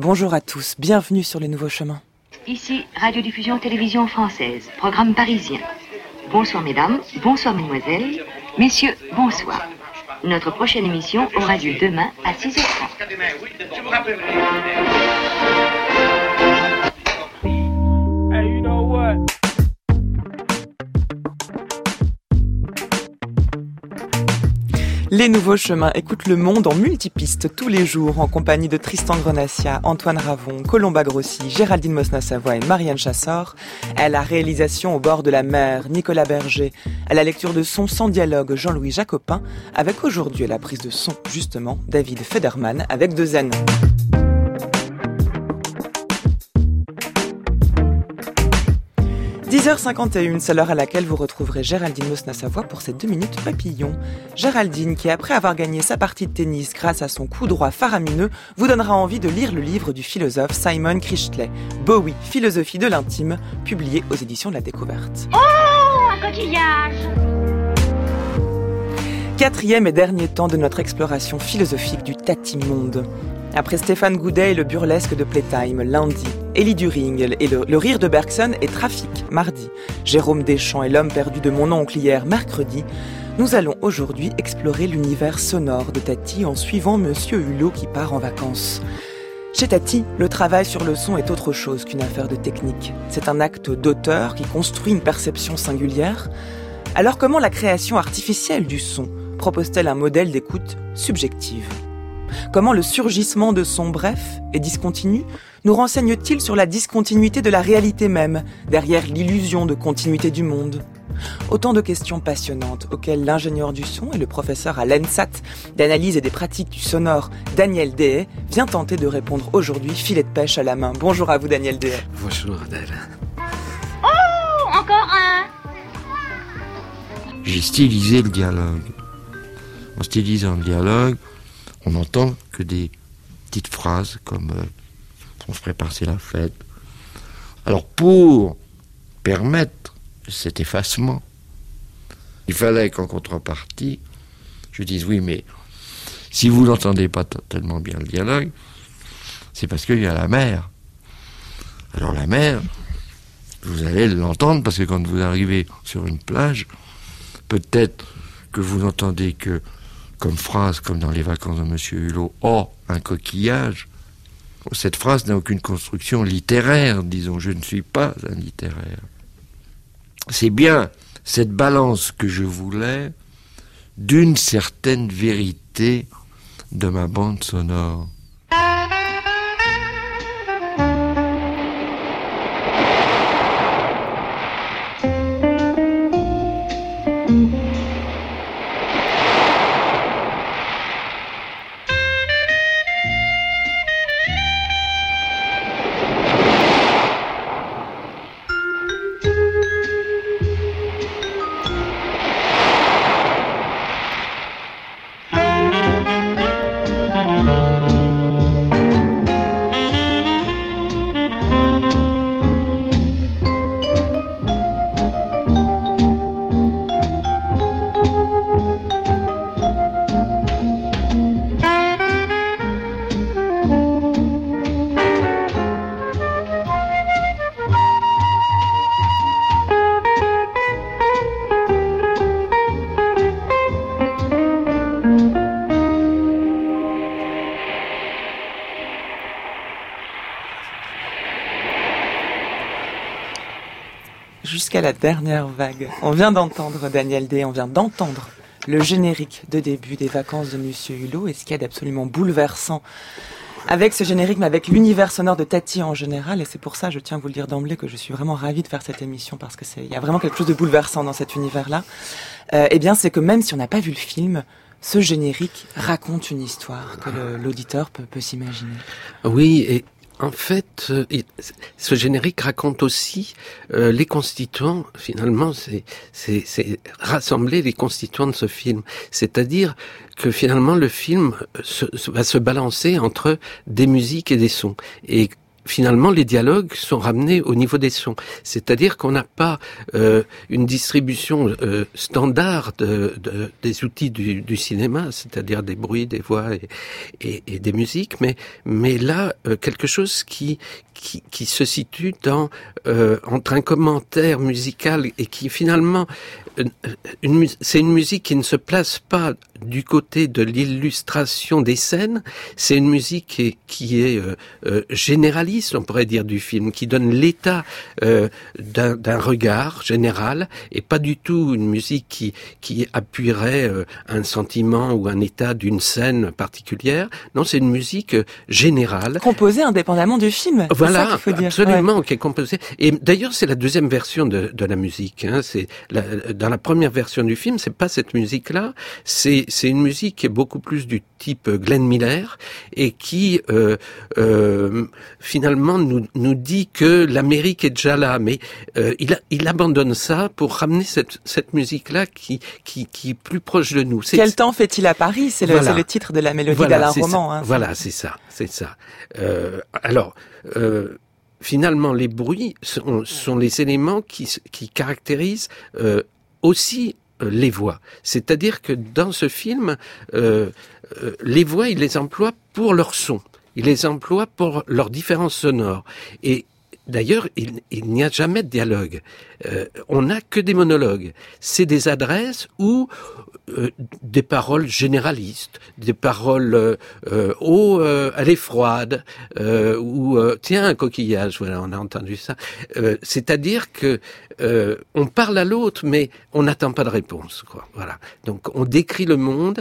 Bonjour à tous, bienvenue sur les nouveaux chemins. Ici, Radiodiffusion Télévision Française, programme parisien. Bonsoir mesdames, bonsoir mesdemoiselles, messieurs, bonsoir. Notre prochaine émission aura lieu demain à 6h30. Hey, you know what? Les nouveaux chemins écoutent le monde en multipistes tous les jours en compagnie de Tristan Grenassia, Antoine Ravon, Colomba Grossi, Géraldine Mosna-Savoie et Marianne Chassor. À la réalisation au bord de la mer, Nicolas Berger. À la lecture de son sans dialogue, Jean-Louis Jacopin. Avec aujourd'hui à la prise de son, justement, David Federman avec 2 N. 10h51, c'est l'heure à laquelle vous retrouverez Géraldine Mosna-Savoie pour ses 2 minutes papillon. Géraldine, qui après avoir gagné sa partie de tennis grâce à son coup droit faramineux, vous donnera envie de lire le livre du philosophe Simon Crichtley, Bowie, philosophie de l'intime, publié aux éditions de la Découverte. Oh, un coquillage! 4e et dernier temps de notre exploration philosophique du tati-monde. Après Stéphane Goudet et le burlesque de Playtime, lundi, Elie During et le rire de Bergson et Trafic, mardi, Jérôme Deschamps et l'homme perdu de mon oncle hier, mercredi, nous allons aujourd'hui explorer l'univers sonore de Tati en suivant Monsieur Hulot qui part en vacances. Chez Tati, le travail sur le son est autre chose qu'une affaire de technique. C'est un acte d'auteur qui construit une perception singulière. Alors comment la création artificielle du son propose-t-elle un modèle d'écoute subjective ? Comment le surgissement de sons brefs et discontinus nous renseigne-t-il sur la discontinuité de la réalité même, derrière l'illusion de continuité du monde ? Autant de questions passionnantes auxquelles l'ingénieur du son et le professeur à l'ENSAT d'analyse et des pratiques du sonore, Daniel Dehaye, vient tenter de répondre aujourd'hui, filet de pêche à la main. Bonjour à vous Daniel Dehaye. Bonjour Adèle. Oh, encore un! J'ai stylisé le dialogue. En stylisant le dialogue, on n'entend que des petites phrases comme on se prépare, c'est la fête. Alors pour permettre cet effacement, il fallait qu'en contrepartie, je dise oui, mais si vous n'entendez pas tellement bien le dialogue, c'est parce qu'il y a la mer. Alors la mer, vous allez l'entendre parce que quand vous arrivez sur une plage, peut-être que vous n'entendez que comme phrase, comme dans les vacances de Monsieur Hulot, « Oh, un coquillage !» Cette phrase n'a aucune construction littéraire, disons, je ne suis pas un littéraire. C'est bien cette balance que je voulais d'une certaine vérité de ma bande sonore. Jusqu'à la dernière vague. On vient d'entendre Daniel Dehaye, on vient d'entendre le générique de début des vacances de Monsieur Hulot, et ce qu'il y a d'absolument bouleversant avec ce générique, mais avec l'univers sonore de Tati en général, et c'est pour ça, je tiens à vous le dire d'emblée, que je suis vraiment ravie de faire cette émission, parce que il y a vraiment quelque chose de bouleversant dans cet univers-là. Eh bien, c'est que même si on n'a pas vu le film, ce générique raconte une histoire que l'auditeur peut s'imaginer. Oui, et en fait, ce générique raconte aussi les constituants. Finalement, c'est rassembler les constituants de ce film. C'est-à-dire que finalement, le film va se balancer entre des musiques et des sons. Et finalement, les dialogues sont ramenés au niveau des sons. C'est-à-dire qu'on n'a pas une distribution standard des outils du cinéma, c'est-à-dire des bruits, des voix et des musiques, mais là, quelque chose qui se situe entre un commentaire musical et qui finalement c'est une musique qui ne se place pas du côté de l'illustration des scènes, c'est une musique qui est généraliste, on pourrait dire, du film, qui donne l'état d'un regard général et pas du tout une musique qui appuierait un sentiment ou un état d'une scène particulière. Non, c'est une musique générale. Composée indépendamment du film. Voilà, c'est ça qu'il faut dire. Absolument, Ouais. qui est composée. Et d'ailleurs, c'est la deuxième version de la musique. Hein. Dans la première version du film, c'est pas cette musique-là. C'est une musique qui est beaucoup plus du type Glenn Miller et qui finalement nous dit que l'Amérique est déjà là, mais il abandonne ça pour ramener cette musique-là qui est plus proche de nous. Quel temps fait-il à Paris? C'est le titre de la mélodie d'Alain Roman. Hein, voilà, c'est ça. Finalement, les bruits sont les éléments qui caractérisent aussi les voix. C'est-à-dire que dans ce film, les voix, il les emploie pour leur son. Il les emploie pour leurs différences sonores. Et d'ailleurs, il n'y a jamais de dialogue. On n'a que des monologues. C'est des adresses ou des paroles généralistes, des paroles elle est froide, ou tiens, un coquillage, voilà, on a entendu ça. C'est-à-dire que on parle à l'autre, mais on n'attend pas de réponse, quoi. Voilà. Donc on décrit le monde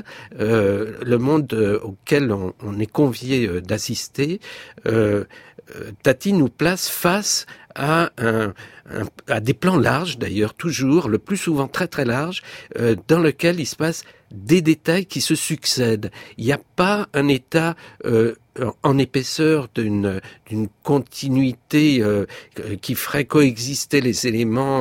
auquel on est convié d'assister. Tati nous place face à des plans larges, d'ailleurs, toujours, le plus souvent très très larges, dans lequel il se passe des détails qui se succèdent. Il n'y a pas un état en épaisseur d'une continuité qui ferait coexister les éléments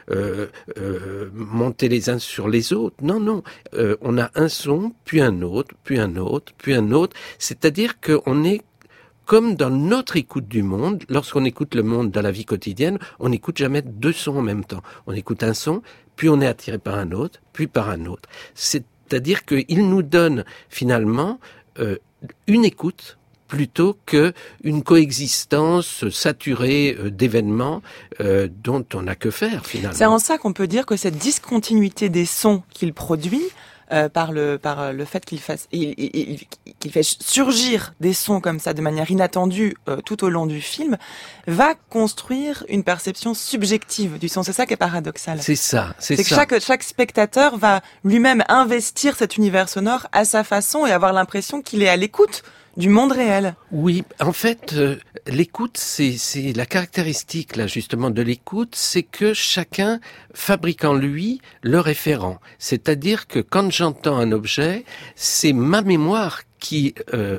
montés les uns sur les autres. Non. On a un son, puis un autre, puis un autre, puis un autre. C'est-à-dire qu'on est comme dans notre écoute du monde, lorsqu'on écoute le monde dans la vie quotidienne, on n'écoute jamais deux sons en même temps. On écoute un son, puis on est attiré par un autre, puis par un autre. C'est-à-dire qu'il nous donne finalement une écoute plutôt que une coexistence saturée d'événements dont on n'a que faire finalement. C'est en ça qu'on peut dire que cette discontinuité des sons qu'il produit, par le fait qu'il fait surgir des sons comme ça de manière inattendue tout au long du film, va construire une perception subjective du son. C'est ça qui est paradoxal. C'est ça. Que chaque spectateur va lui-même investir cet univers sonore à sa façon et avoir l'impression qu'il est à l'écoute du monde réel. Oui, en fait, l'écoute, c'est la caractéristique là justement de l'écoute, c'est que chacun fabrique en lui le référent. C'est-à-dire que quand j'entends un objet, c'est ma mémoire qui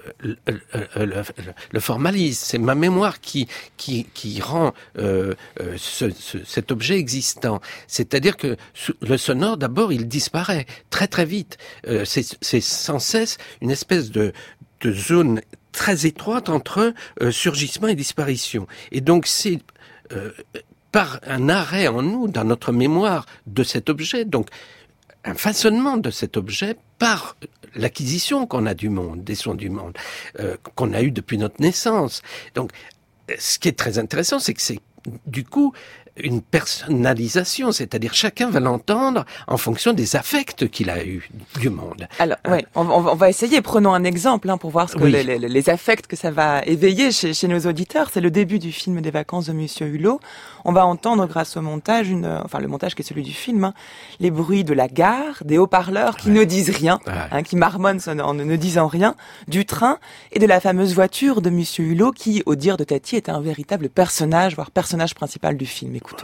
le formalise, c'est ma mémoire qui rend cet objet existant. C'est-à-dire que le sonore, d'abord, il disparaît très très vite. C'est sans cesse une espèce de zone très étroite entre surgissement et disparition. Et donc c'est par un arrêt en nous, dans notre mémoire de cet objet, donc un façonnement de cet objet par l'acquisition qu'on a du monde, des sons du monde, qu'on a eu depuis notre naissance. Donc ce qui est très intéressant, c'est que c'est du coup une personnalisation, c'est-à-dire chacun va l'entendre en fonction des affects qu'il a eu du monde. Alors, ouais, on va essayer. Prenons un exemple pour voir ce que les affects que ça va éveiller chez nos auditeurs. C'est le début du film des vacances de Monsieur Hulot. On va entendre grâce au montage, le montage qui est celui du film, les bruits de la gare, des haut-parleurs qui ne disent rien, qui marmonnent en ne disant rien, du train et de la fameuse voiture de Monsieur Hulot qui, au dire de Tati, est un véritable personnage, voire personnage principal du film. Écoutons.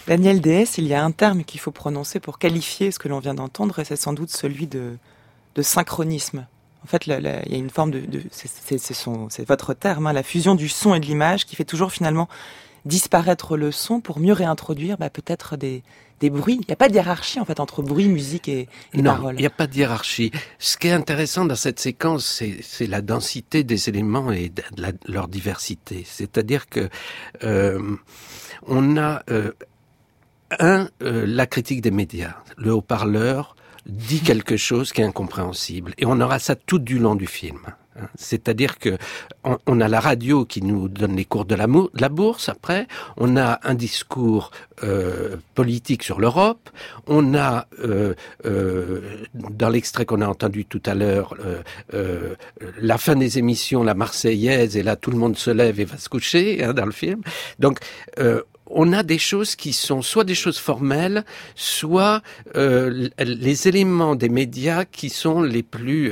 Daniel Dehès, il y a un terme qu'il faut prononcer pour qualifier ce que l'on vient d'entendre, et c'est sans doute celui de synchronisme. En fait, il y a une forme c'est votre terme, la fusion du son et de l'image qui fait toujours finalement disparaître le son pour mieux réintroduire peut-être des bruits. Il n'y a pas de hiérarchie en fait entre bruit, musique et parole. Non, il n'y a pas de hiérarchie. Ce qui est intéressant dans cette séquence, c'est la densité des éléments et leur diversité. C'est-à-dire que on a la critique des médias, le haut-parleur dit quelque chose qui est incompréhensible, et on aura ça tout du long du film. C'est-à-dire que on a la radio qui nous donne les cours de la bourse. Après, on a un discours politique sur l'Europe. On a dans l'extrait qu'on a entendu tout à l'heure la fin des émissions, la Marseillaise, et là tout le monde se lève et va se coucher dans le film. Donc on a des choses qui sont soit des choses formelles, soit les éléments des médias qui sont les plus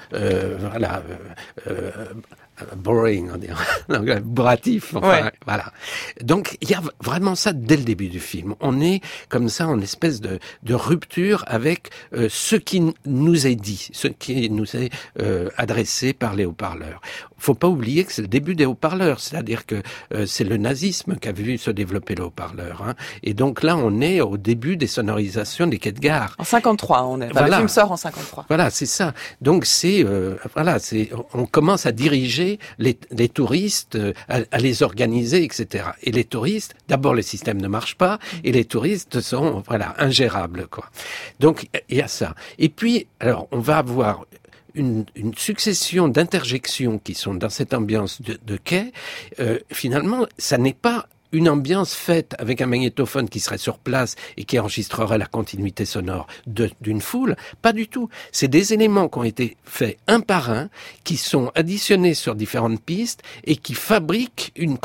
boring, on dirait, bourratif, voilà. Donc il y a vraiment ça dès le début du film. On est comme ça en espèce de rupture avec ce qui nous est dit, ce qui nous est adressé par les haut-parleurs. Faut pas oublier que c'est le début des haut-parleurs, c'est-à-dire que c'est le nazisme qui a vu se développer le haut-parleur. Et donc là, on est au début des sonorisations des quais de gare. En 53, on est. Le film sort en 53. Voilà, c'est ça. Donc on commence à diriger les touristes, à les organiser, etc. Et les touristes, d'abord le système ne marche pas, et les touristes sont ingérables, quoi. Donc il y a ça. Et puis, alors, on va avoir une succession d'interjections qui sont dans cette ambiance de quai. Finalement, ça n'est pas une ambiance faite avec un magnétophone qui serait sur place et qui enregistrerait la continuité sonore d'une foule. Pas du tout. C'est des éléments qui ont été faits un par un, qui sont additionnés sur différentes pistes et qui fabriquent une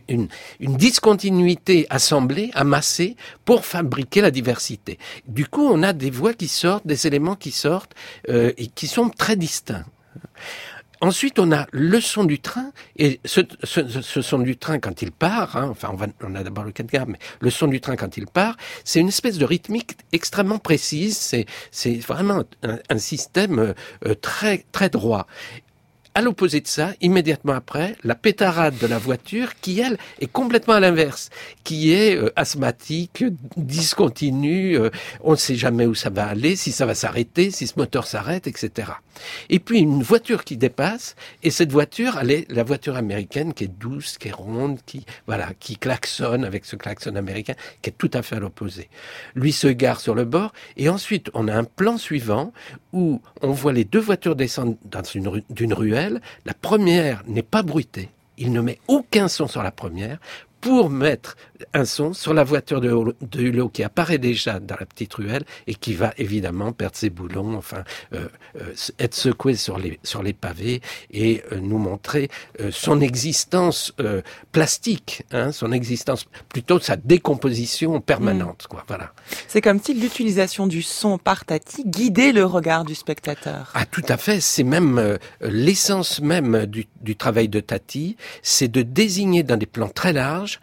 discontinuité assemblée, amassée, pour fabriquer la diversité. Du coup, on a des voix qui sortent, des éléments qui sortent et qui sont très distincts. Ensuite, on a le son du train, et ce son du train quand il part, on a d'abord le cas de gare, mais le son du train quand il part, c'est une espèce de rythmique extrêmement précise, c'est vraiment un système très, très droit. À l'opposé de ça, immédiatement après, la pétarade de la voiture qui, elle, est complètement à l'inverse, qui est asthmatique, discontinue, on ne sait jamais où ça va aller, si ça va s'arrêter, si ce moteur s'arrête, etc. Et puis une voiture qui dépasse, et cette voiture, elle est la voiture américaine qui est douce, qui est ronde, qui klaxonne avec ce klaxon américain, qui est tout à fait à l'opposé. Lui se gare sur le bord, et ensuite on a un plan suivant où on voit les deux voitures descendre d'une ruelle. La première n'est pas bruitée. Il ne met aucun son sur la première pour mettre un son sur la voiture de Hulot qui apparaît déjà dans la petite ruelle et qui va évidemment perdre ses boulons, être secoué sur les pavés et nous montrer son existence plastique, son existence, plutôt sa décomposition permanente, quoi. Voilà. C'est comme si l'utilisation du son par Tati guidait le regard du spectateur. Ah, tout à fait. C'est même l'essence même du travail de Tati, c'est de désigner dans des plans très larges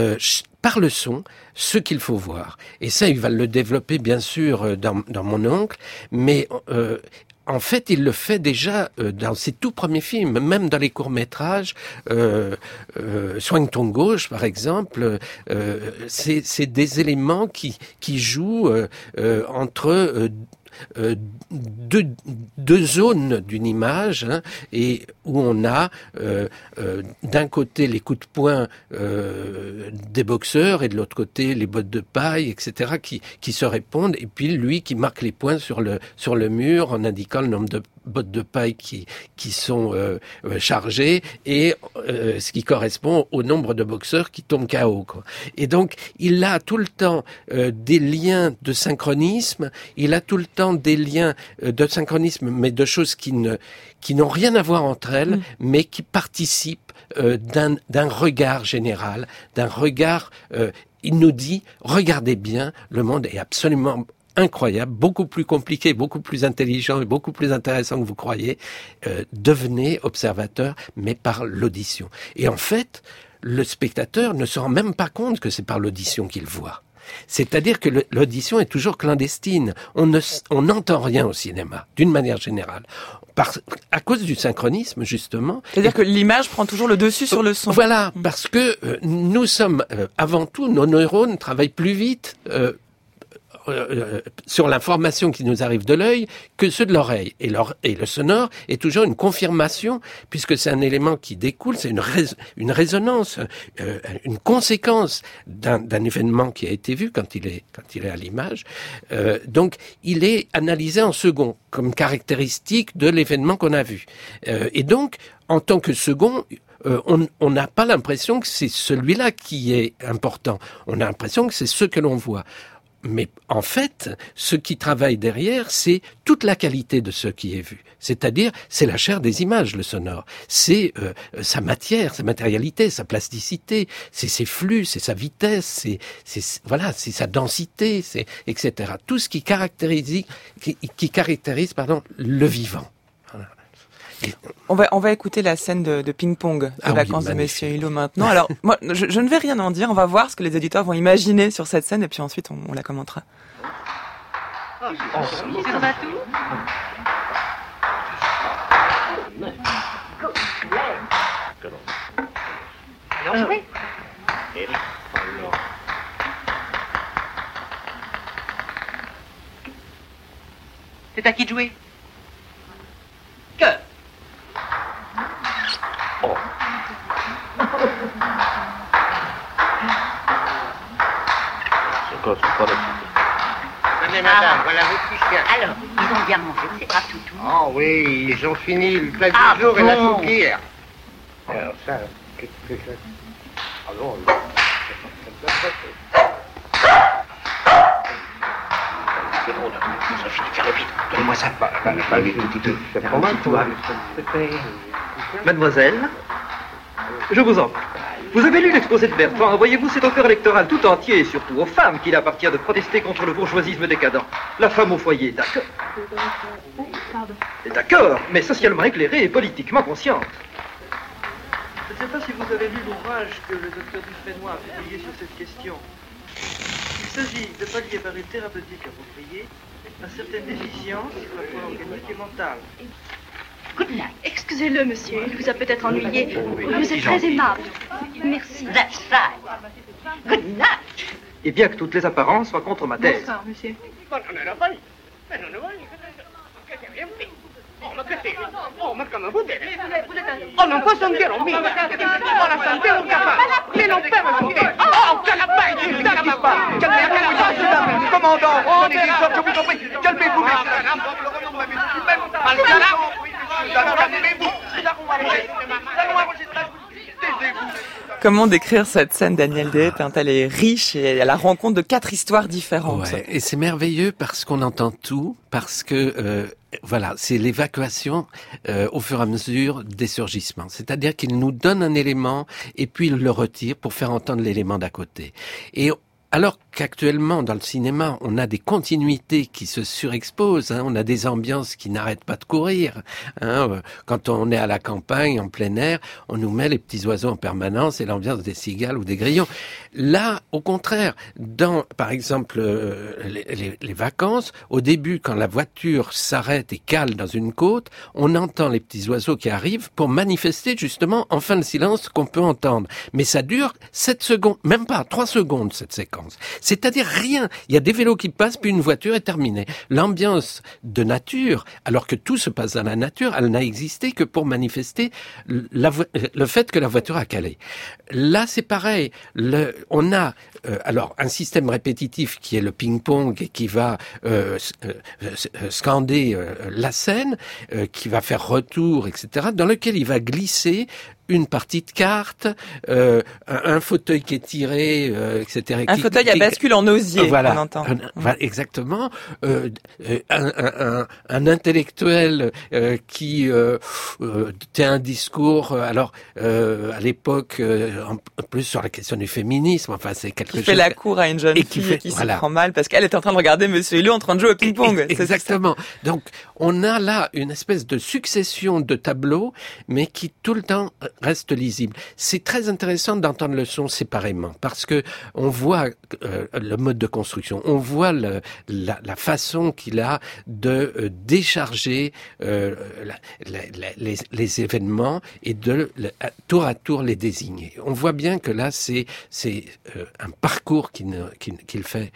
par le son, ce qu'il faut voir. Et ça, il va le développer, bien sûr, dans Mon oncle, mais en fait, il le fait déjà dans ses tout premiers films, même dans les courts-métrages. Soigne ton gauche, par exemple, c'est des éléments qui jouent entre deux zones d'une image, et où on a d'un côté les coups de poing des boxeurs et de l'autre côté les bottes de paille, etc., qui se répondent, et puis lui qui marque les points sur le mur en indiquant le nombre de bottes de paille qui sont chargées et ce qui correspond au nombre de boxeurs qui tombent KO, quoi. Et donc il a tout le temps des liens de synchronisme, il a tout le temps des liens de synchronisme, mais de choses qui n'ont rien à voir entre elles, mais qui participent d'un regard général, d'un regard. Il nous dit, regardez bien, le monde est absolument incroyable, beaucoup plus compliqué, beaucoup plus intelligent et beaucoup plus intéressant que vous croyez. Devenez observateur, mais par l'audition. Et en fait, le spectateur ne se rend même pas compte que c'est par l'audition qu'il voit. C'est-à-dire que l'audition est toujours clandestine. On n'entend rien au cinéma, d'une manière générale. À cause du synchronisme, justement. C'est-à-dire que l'image prend toujours le dessus sur le son. Voilà, parce que nous sommes, avant tout, nos neurones travaillent plus vite sur l'information qui nous arrive de l'œil que ceux de l'oreille. Et le sonore est toujours une confirmation, puisque c'est un élément qui découle, c'est une résonance, une conséquence d'un événement qui a été vu quand il est à l'image. Donc, il est analysé en second, comme caractéristique de l'événement qu'on a vu. Et donc, en tant que second, on n'a pas l'impression que c'est celui-là qui est important. On a l'impression que c'est ce que l'on voit. Mais en fait, ce qui travaille derrière, c'est toute la qualité de ce qui est vu. C'est-à-dire, c'est la chair des images, le sonore. C'est sa matière, sa matérialité, sa plasticité, c'est ses flux, c'est sa vitesse, c'est sa densité, c'est etc. Tout ce qui caractérise le vivant. Voilà. On va écouter la scène de ping-pong des vacances de Monsieur Hulot maintenant. Alors, moi, je ne vais rien en dire. On va voir ce que les auditeurs vont imaginer sur cette scène et puis ensuite on la commentera. C'est à qui de jouer? Venez, madame, voilà vos petits chiens. Alors, ils ont bien mangé, c'est pas tout. Ah oui, ils ont fini le plat du jour et la soupe hier. Alors ça, qu'est-ce que ça? Ah non, c'est drôle, ça finit faire vite. Donne-moi ça. Pas vite, tout. C'est pas mal, toi. Mademoiselle, je vous en prie. Vous avez lu l'exposé de Bertrand, voyez-vous, c'est au corps électoral tout entier, et surtout aux femmes, qu'il appartient de protester contre le bourgeoisisme décadent. La femme au foyer, d'accord. D'accord, mais socialement éclairée et politiquement consciente. Je ne sais pas si vous avez lu l'ouvrage que le docteur Dufresnoy a publié sur cette question. Il s'agit de pallier par une thérapeutique appropriée à certaines déficiences, à la fois organiques et mentales. Good night. Excusez-le, monsieur, il vous a peut-être ennuyé. Oui, Vous êtes très aimable. Merci. That's right. Good night. Et bien que toutes les apparences soient contre ma thèse. Bonsoir, monsieur. Oh, non può sentire un mica! Ora sentire un capo! Che non per sentire! Oh, che la belle! Calmez-vous, commandant! Prenez des sortes, je vous en prie! Calmez-vous, Comment décrire cette scène d'Agnès Deshaies quand elle est riche et à la rencontre de 4 histoires différentes? Ouais, et c'est merveilleux parce qu'on entend tout, parce que voilà, c'est l'évacuation au fur et à mesure des surgissements. C'est-à-dire qu'il nous donne un élément et puis il le retire pour faire entendre l'élément d'à côté. Et alors qu'actuellement, dans le cinéma, on a des continuités qui se surexposent, on a des ambiances qui n'arrêtent pas de courir. Quand on est à la campagne, en plein air, on nous met les petits oiseaux en permanence et l'ambiance des cigales ou des grillons. Là, au contraire, dans, par exemple, les vacances, au début, quand la voiture s'arrête et cale dans une côte, on entend les petits oiseaux qui arrivent pour manifester justement enfin le silence qu'on peut entendre. Mais ça dure 7 secondes, même pas 3 secondes, cette séquence. C'est-à-dire rien. Il y a des vélos qui passent, puis une voiture est terminée. L'ambiance de nature, alors que tout se passe dans la nature, elle n'a existé que pour manifester le fait que la voiture a calé. Là, c'est pareil. On a alors un système répétitif qui est le ping-pong et qui va scander la scène, qui va faire retour, etc., dans lequel il va glisser une partie de carte, un fauteuil qui est tiré, etc. Un fauteuil à bascule en osier, voilà, on entend. Exactement. Un intellectuel qui tient un discours, alors à l'époque, en plus sur la question du féminisme, enfin c'est quelque chose... Qui fait la cour à une jeune fille qui s'y prend mal parce qu'elle est en train de regarder Monsieur Hulot en train de jouer au ping-pong. Exactement. Donc on a là une espèce de succession de tableaux, mais qui tout le temps reste lisible. C'est très intéressant d'entendre le son séparément parce que on voit le mode de construction, on voit la façon qu'il a de décharger les événements et de tour à tour les désigner. On voit bien que là c'est un parcours qu'il fait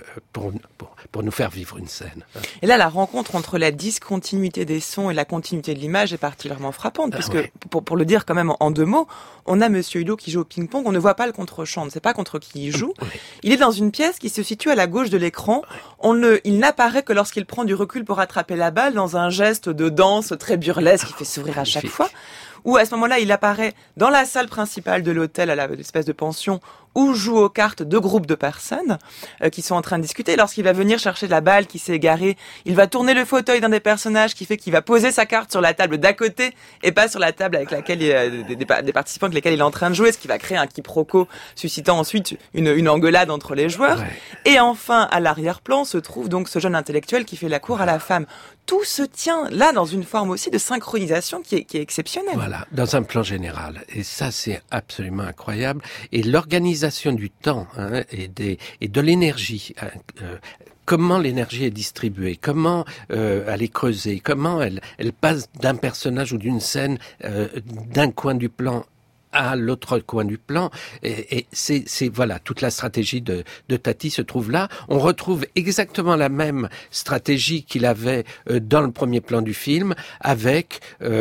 pour nous faire vivre une scène. Et là, la rencontre entre la discontinuité des sons et la continuité de l'image est particulièrement frappante, puisque, ouais. pour le dire quand même en 2 mots, on a Monsieur Hulot qui joue au ping-pong, on ne voit pas le contre-champ, on ne sait pas contre qui il joue. Ouais. Il est dans une pièce qui se situe à la gauche de l'écran. Il n'apparaît que lorsqu'il prend du recul pour attraper la balle dans un geste de danse très burlesque qui fait sourire à chaque fois. Ou à ce moment-là, il apparaît dans la salle principale de l'hôtel, à l'espèce de pension, où jouent aux cartes 2 groupes de personnes qui sont en train de discuter. Lorsqu'il va venir chercher la balle qui s'est égarée, il va tourner le fauteuil d'un des personnages qui fait qu'il va poser sa carte sur la table d'à côté et pas sur la table avec laquelle des participants avec lesquels il est en train de jouer, ce qui va créer un quiproquo, suscitant ensuite une engueulade entre les joueurs. Ouais. Et enfin, à l'arrière-plan se trouve donc ce jeune intellectuel qui fait la cour à la femme. Tout se tient là dans une forme aussi de synchronisation qui est exceptionnelle. Voilà, dans un plan général. Et ça, c'est absolument incroyable. Et l'organisation du temps et de l'énergie. Comment l'énergie est distribuée, comment elle est creusée, comment elle passe d'un personnage ou d'une scène d'un coin du plan à l'autre coin du plan, et c'est voilà, toute la stratégie de Tati se trouve là. On retrouve exactement la même stratégie qu'il avait dans le premier plan du film, avec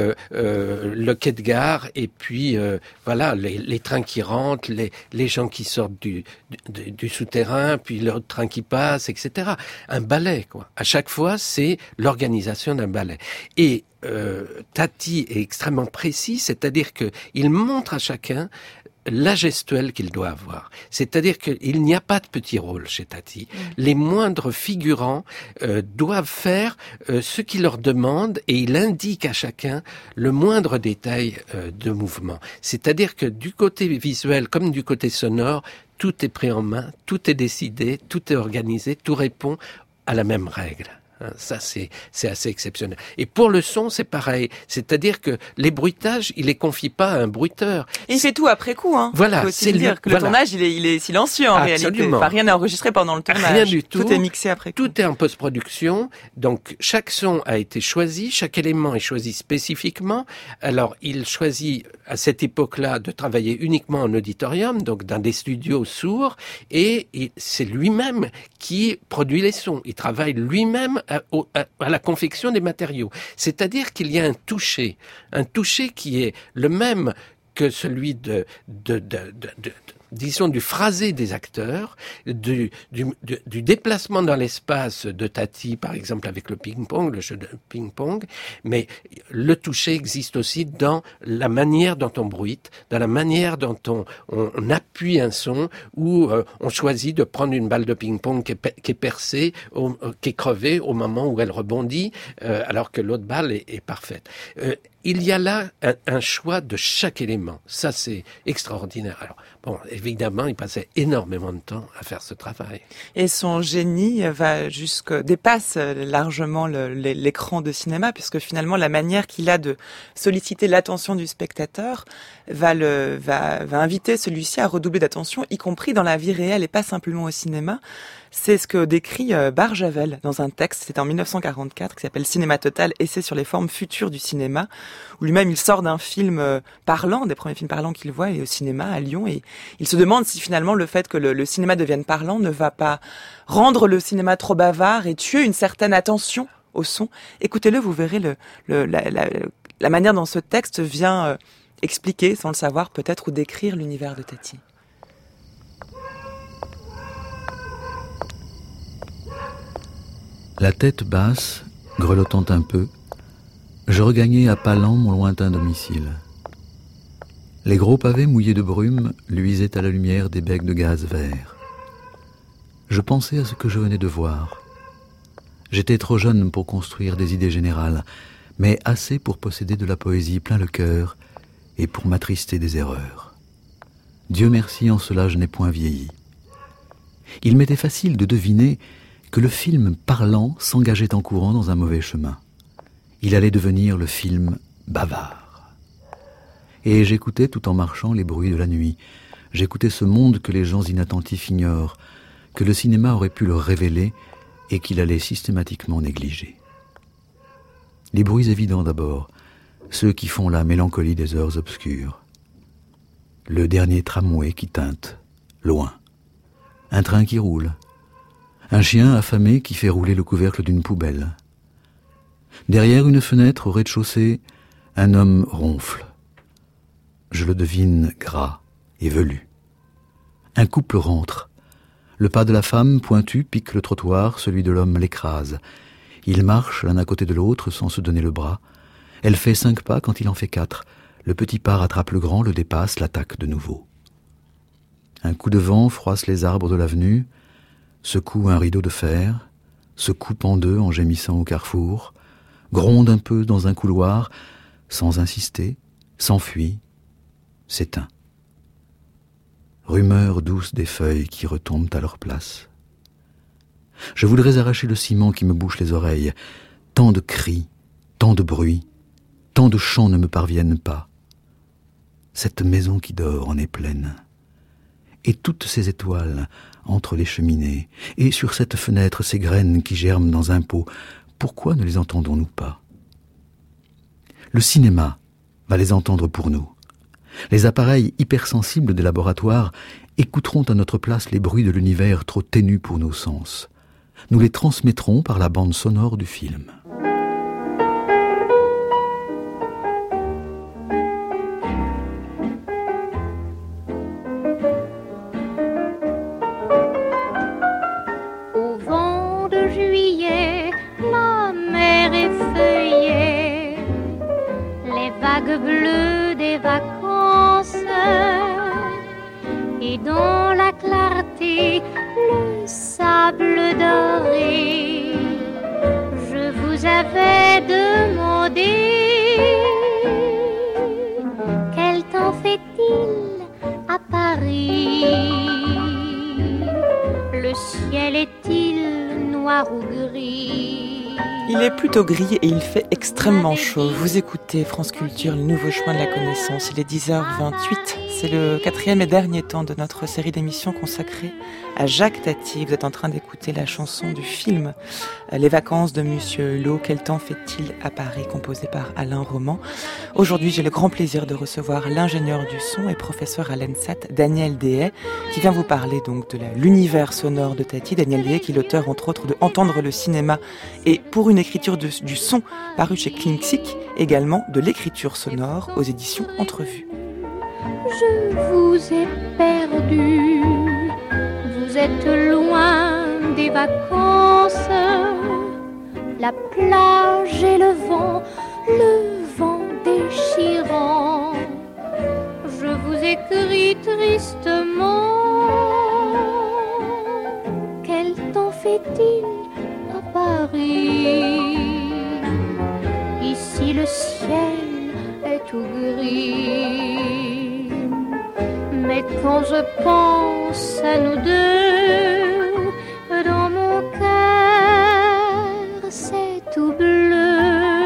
le quai de gare, et puis voilà, les trains qui rentrent, les gens qui sortent du souterrain, puis l'autre train qui passe, etc. Un ballet, quoi. À chaque fois, c'est l'organisation d'un ballet. Et Tati est extrêmement précis, c'est-à-dire qu'il montre à chacun la gestuelle qu'il doit avoir. C'est-à-dire qu'il n'y a pas de petit rôle chez Tati. Les moindres figurants doivent faire ce qu'il leur demande, et il indique à chacun le moindre détail de mouvement. C'est-à-dire que du côté visuel comme du côté sonore, tout est pris en main, tout est décidé, tout est organisé, tout répond à la même règle. Ça, c'est assez exceptionnel. Et pour le son, c'est pareil. C'est-à-dire que les bruitages, il les confie pas à un bruiteur. Et il fait tout après coup, hein. Voilà. Il faut aussi dire que le tournage, il est silencieux, en réalité. Enfin, rien n'est enregistré pendant le tournage. Rien du tout. Tout est mixé après coup. Tout est en post-production. Donc, chaque son a été choisi, chaque élément est choisi spécifiquement. Alors, il choisit, à cette époque-là, de travailler uniquement en auditorium, donc dans des studios sourds, et c'est lui-même qui produit les sons. Il travaille lui-même à la confection des matériaux. C'est-à-dire qu'il y a un toucher qui est le même que celui disons, du phrasé des acteurs, du déplacement dans l'espace de Tati, par exemple, avec le ping-pong, le jeu de ping-pong, mais le toucher existe aussi dans la manière dont on bruite, dans la manière dont on appuie un son, ou on choisit de prendre une balle de ping-pong qui est percée, qui est crevée au moment où elle rebondit, alors que l'autre balle est parfaite. Il y a là un choix de chaque élément. Ça, c'est extraordinaire. Alors, bon, évidemment, il passait énormément de temps à faire ce travail. Et son génie dépasse largement l'écran de cinéma, puisque finalement, la manière qu'il a de solliciter l'attention du spectateur va inviter celui-ci à redoubler d'attention, y compris dans la vie réelle et pas simplement au cinéma. C'est ce que décrit Barjavel dans un texte, c'était en 1944, qui s'appelle Cinéma Total, essai sur les formes futures du cinéma, où lui-même il sort d'un film parlant, des premiers films parlants qu'il voit, et au cinéma à Lyon, et il se demande si finalement le fait que le cinéma devienne parlant ne va pas rendre le cinéma trop bavard et tuer une certaine attention au son. Écoutez-le, vous verrez la manière dont ce texte vient expliquer, sans le savoir peut-être, ou décrire l'univers de Tati. La tête basse, grelottant un peu, je regagnais à pas lents mon lointain domicile. Les gros pavés mouillés de brume luisaient à la lumière des becs de gaz vert. Je pensais à ce que je venais de voir. J'étais trop jeune pour construire des idées générales, mais assez pour posséder de la poésie plein le cœur et pour m'attrister des erreurs. Dieu merci, en cela je n'ai point vieilli. Il m'était facile de deviner que le film parlant s'engageait en courant dans un mauvais chemin. Il allait devenir le film bavard. et j'écoutais tout en marchant les bruits de la nuit. J'écoutais ce monde que les gens inattentifs ignorent, que le cinéma aurait pu leur révéler et qu'il allait systématiquement négliger. Les bruits évidents d'abord, ceux qui font la mélancolie des heures obscures. Le dernier tramway qui teinte, loin. Un train qui roule. Un chien affamé qui fait rouler le couvercle d'une poubelle. Derrière une fenêtre au rez-de-chaussée, un homme ronfle. Je le devine gras et velu. Un couple rentre. Le pas de la femme pointu pique le trottoir, celui de l'homme l'écrase. Ils marchent l'un à côté de l'autre sans se donner le bras. Elle fait 5 pas quand il en fait 4. Le petit pas rattrape le grand, le dépasse, l'attaque de nouveau. Un coup de vent froisse les arbres de l'avenue, secoue un rideau de fer, se coupe en deux en gémissant au carrefour, gronde un peu dans un couloir, sans insister, s'enfuit, s'éteint. Rumeur douce des feuilles qui retombent à leur place. Je voudrais arracher le ciment qui me bouche les oreilles. Tant de cris, tant de bruit, tant de chants ne me parviennent pas. Cette maison qui dort en est pleine. Et toutes ces étoiles entre les cheminées, et sur cette fenêtre ces graines qui germent dans un pot, pourquoi ne les entendons-nous pas? Le cinéma va les entendre pour nous. Les appareils hypersensibles des laboratoires écouteront à notre place les bruits de l'univers trop ténus pour nos sens. Nous les transmettrons par la bande sonore du film. Au vent de juillet, la mer effeuillée, les vagues bleues des vacances, et dans la clarté, le sable doré. Je vous avais demandé quel temps fait-il à Paris? Le ciel est-il noir ou gris? Il est plutôt gris et il fait extrêmement chaud. Vous écoutez France Culture, le nouveau chemin de la connaissance. Il est 10h28. C'est le 4e et dernier temps de notre série d'émissions consacrée à Jacques Tati. Vous êtes en train d'écouter la chanson du film Les vacances de Monsieur Hulot. Quel temps fait-il à Paris, composé par Alain Roman. Aujourd'hui, j'ai le grand plaisir de recevoir l'ingénieur du son et professeur à l'ENSAT, Daniel Dehaye, qui vient vous parler donc de l'univers sonore de Tati. Daniel Dehaye, qui est l'auteur entre autres de Entendre le cinéma et pour une écriture du son paru chez Klinksik, également de l'écriture sonore aux éditions Entrevue. Je vous ai perdu, vous êtes loin des vacances, la plage et le vent déchirant. Je vous écris tristement, quel temps fait-il à Paris? Ici le ciel est tout gris, mais quand je pense à nous deux, dans mon cœur c'est tout bleu.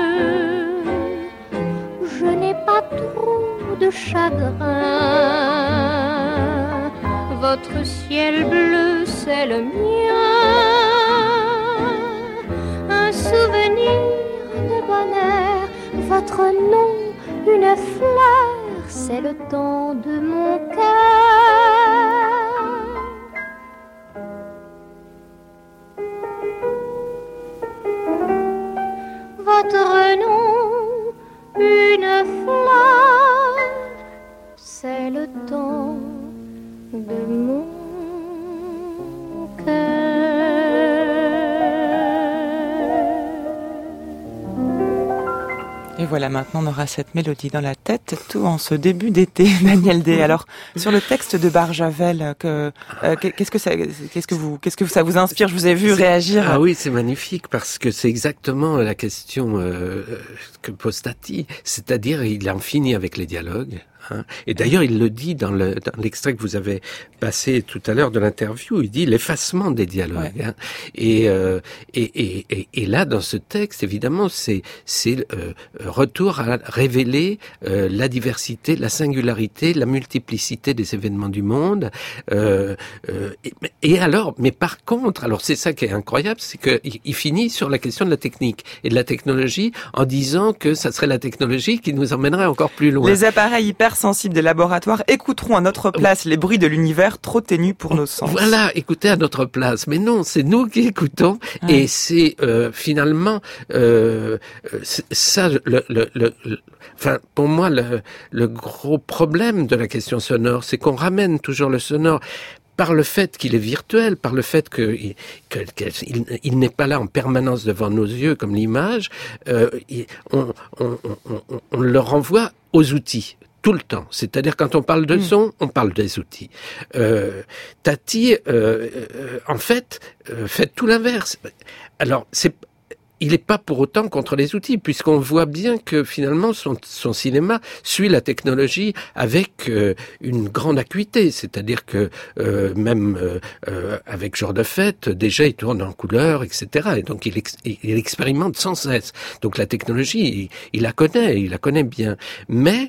Je n'ai pas trop de chagrin, votre ciel bleu c'est le mien, un souvenir de bonheur, votre nom une fleur, c'est le temps de mon cœur. Votre nom, une fleur, c'est le temps de mon cœur. Et voilà, maintenant on aura cette mélodie dans la tête, tout en ce début d'été, Daniel Dehaye. Alors, sur le texte de Barjavel, qu'est-ce que ça vous inspire? Je vous ai vu réagir. Ah oui, c'est magnifique, parce que c'est exactement la question que pose Tati. C'est-à-dire, il en finit avec les dialogues. Hein. Et d'ailleurs, il le dit dans l'extrait que vous avez passé tout à l'heure de l'interview, il dit l'effacement des dialogues. Ouais. Hein. Et là, dans ce texte, évidemment, c'est retour à révéler la diversité, la singularité, la multiplicité des événements du monde. Mais par contre, alors c'est ça qui est incroyable, c'est qu'il finit sur la question de la technique et de la technologie en disant que ça serait la technologie qui nous emmènerait encore plus loin. Les appareils hypersensibles des laboratoires écouteront à notre place les bruits de l'univers trop ténus pour nos sens. Voilà, écoutez à notre place. Mais non, c'est nous qui écoutons. Et c'est finalement ça, enfin, pour moi, le gros problème de la question sonore, c'est qu'on ramène toujours le sonore par le fait qu'il est virtuel, par le fait qu'il n'est pas là en permanence devant nos yeux comme l'image, on le renvoie aux outils. Tout le temps. C'est-à-dire, quand on parle de son, on parle des outils. Tati, en fait, fait tout l'inverse. Alors, il n'est pas pour autant contre les outils, puisqu'on voit bien que finalement son cinéma suit la technologie avec une grande acuité. C'est-à-dire que même avec Jour de fête, déjà il tourne en couleur, etc. Et donc il expérimente sans cesse. Donc la technologie, il la connaît bien. Mais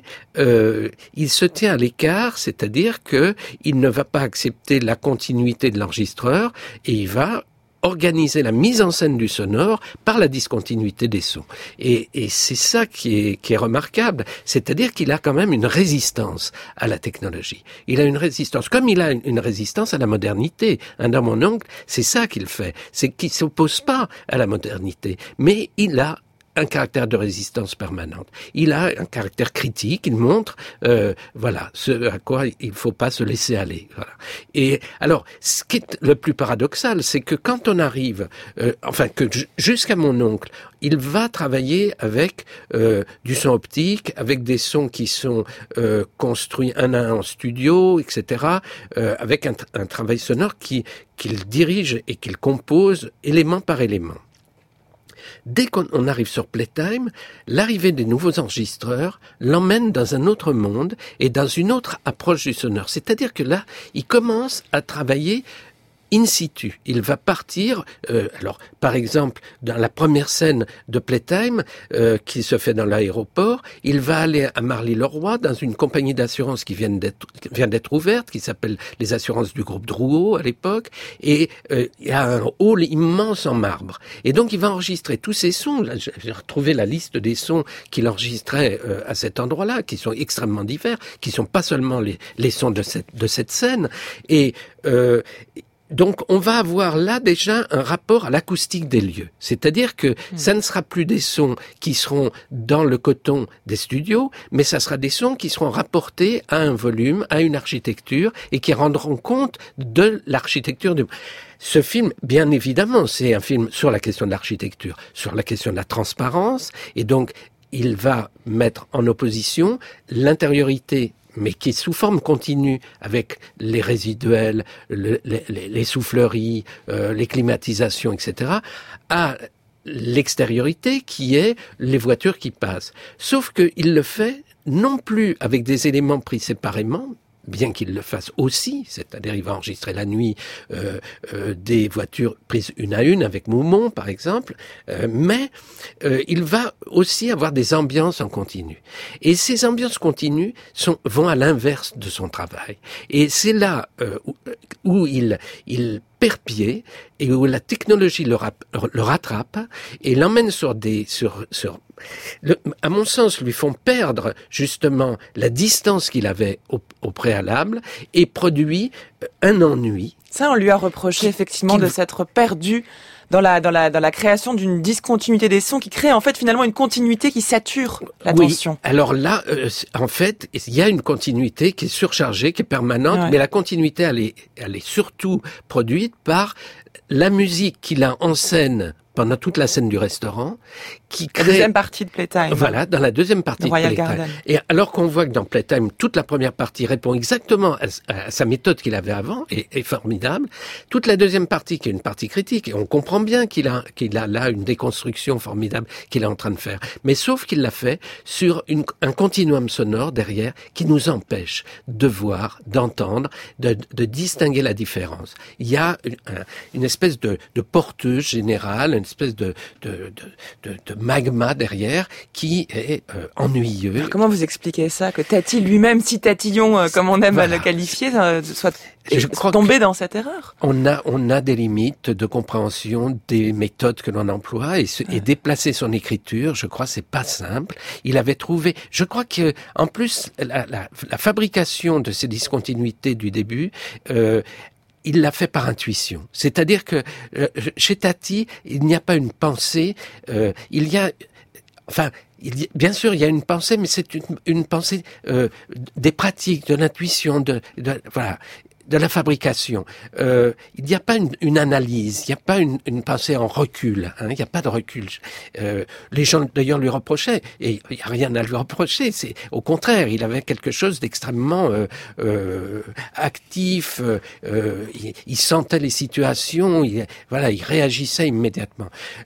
il se tient à l'écart, c'est-à-dire que il ne va pas accepter la continuité de l'enregistreur et il va organiser la mise en scène du sonore par la discontinuité des sons. Et c'est ça qui est remarquable. C'est-à-dire qu'il a quand même une résistance à la technologie. Il a une résistance, comme il a une résistance à la modernité. Dans Mon oncle, c'est ça qu'il fait. C'est qu'il s'oppose pas à la modernité. Mais il a un caractère de résistance permanente. Il a un caractère critique, il montre, voilà, ce à quoi il faut pas se laisser aller. Voilà. Et alors, ce qui est le plus paradoxal, c'est que quand on arrive, jusqu'à Mon oncle, il va travailler avec du son optique, avec des sons qui sont construits un à un en studio, etc., avec un travail sonore qu'il dirige et qu'il compose élément par élément. Dès qu'on arrive sur Playtime, l'arrivée des nouveaux enregistreurs l'emmène dans un autre monde et dans une autre approche du sonore. C'est-à-dire que là, il commence à travailler in situ. Il va partir, alors par exemple, dans la première scène de Playtime, qui se fait dans l'aéroport, il va aller à Marly-le-Roi, dans une compagnie d'assurance qui vient d'être ouverte, qui s'appelle les assurances du groupe Drouot à l'époque, et il y a un hall immense en marbre. Et donc il va enregistrer tous ces sons. Là, j'ai retrouvé la liste des sons qu'il enregistrait à cet endroit-là, qui sont extrêmement divers, qui sont pas seulement les sons de cette scène, et donc, on va avoir là déjà un rapport à l'acoustique des lieux. C'est-à-dire que ça ne sera plus des sons qui seront dans le coton des studios, mais ça sera des sons qui seront rapportés à un volume, à une architecture, et qui rendront compte de l'architecture du... Ce film, bien évidemment, c'est un film sur la question de l'architecture, sur la question de la transparence, et donc, il va mettre en opposition l'intériorité, mais qui est sous forme continue, avec les résiduels, les souffleries, les climatisations, etc., à l'extériorité qui est les voitures qui passent. Sauf qu'il le fait non plus avec des éléments pris séparément, bien qu'il le fasse aussi, c'est-à-dire il va enregistrer la nuit des voitures prises une à une avec Moumont par exemple, mais il va aussi avoir des ambiances en continu. Et ces ambiances continues vont à l'inverse de son travail. Et c'est là où il perd pied et où la technologie le rattrape et l'emmène à mon sens, lui font perdre justement la distance qu'il avait au préalable et produit un ennui. Ça, on lui a reproché effectivement de s'être perdu dans la création d'une discontinuité des sons qui crée en fait finalement une continuité qui sature l'attention. Oui, alors là, en fait, il y a une continuité qui est surchargée, qui est permanente, mais la continuité, elle est surtout produite par la musique qu'il a en scène pendant toute la scène du restaurant, qui crée... La deuxième partie de Playtime. Voilà, dans la deuxième partie de Royal Playtime. Garden. Et alors qu'on voit que dans Playtime, toute la première partie répond exactement à sa méthode qu'il avait avant, et est formidable, toute la deuxième partie, qui est une partie critique, et on comprend bien qu'il a là une déconstruction formidable qu'il est en train de faire. Mais sauf qu'il l'a fait sur un continuum sonore derrière qui nous empêche de voir, d'entendre, de distinguer la différence. Il y a une espèce de porteuse générale, une espèce de magma derrière qui est ennuyeux. Alors comment vous expliquez ça, que Tati lui-même, si Tatillon, comme on aime le qualifier, soit tombé dans cette erreur? On a des limites de compréhension des méthodes que l'on emploie et déplacer son écriture, je crois, c'est pas simple. Il avait trouvé, je crois que en plus la fabrication de ces discontinuités du début. Il l'a fait par intuition. C'est-à-dire que chez Tati, il n'y a pas une pensée. Bien sûr, il y a une pensée, mais c'est une pensée des pratiques, de l'intuition, voilà, de la fabrication. Il n'y a pas une analyse, il n'y a pas une pensée en recul. Il n'y a pas de recul. Les gens d'ailleurs lui reprochaient, et il n'y a rien à lui reprocher. C'est au contraire, il avait quelque chose d'extrêmement actif. Il sentait les situations. Il réagissait immédiatement.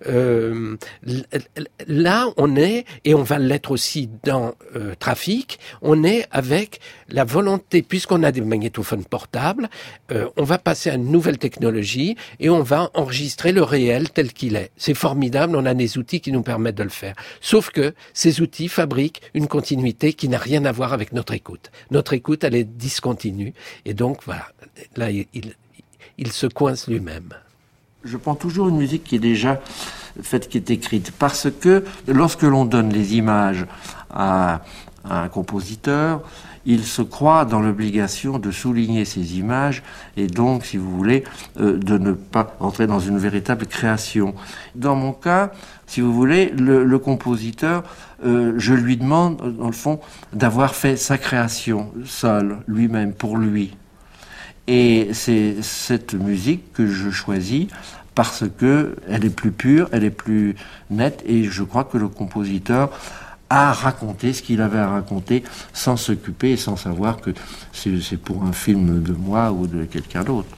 Là, on est, et on va l'être aussi dans Trafic. On est avec la volonté, puisqu'on a des magnétophones portables. On va passer à une nouvelle technologie et on va enregistrer le réel tel qu'il est. C'est formidable, on a des outils qui nous permettent de le faire. Sauf que ces outils fabriquent une continuité qui n'a rien à voir avec notre écoute. Notre écoute, elle est discontinue. Et donc, voilà, là, il se coince lui-même. Je prends toujours une musique qui est déjà faite, qui est écrite, parce que lorsque l'on donne les images à un compositeur, il se croit dans l'obligation de souligner ces images et donc, si vous voulez, de ne pas entrer dans une véritable création. Dans mon cas, si vous voulez, le compositeur, je lui demande, dans le fond, d'avoir fait sa création seul, lui-même, pour lui. Et c'est cette musique que je choisis parce que elle est plus pure, elle est plus nette, et je crois que le compositeur à raconter ce qu'il avait à raconter sans s'occuper et sans savoir que c'est pour un film de moi ou de quelqu'un d'autre.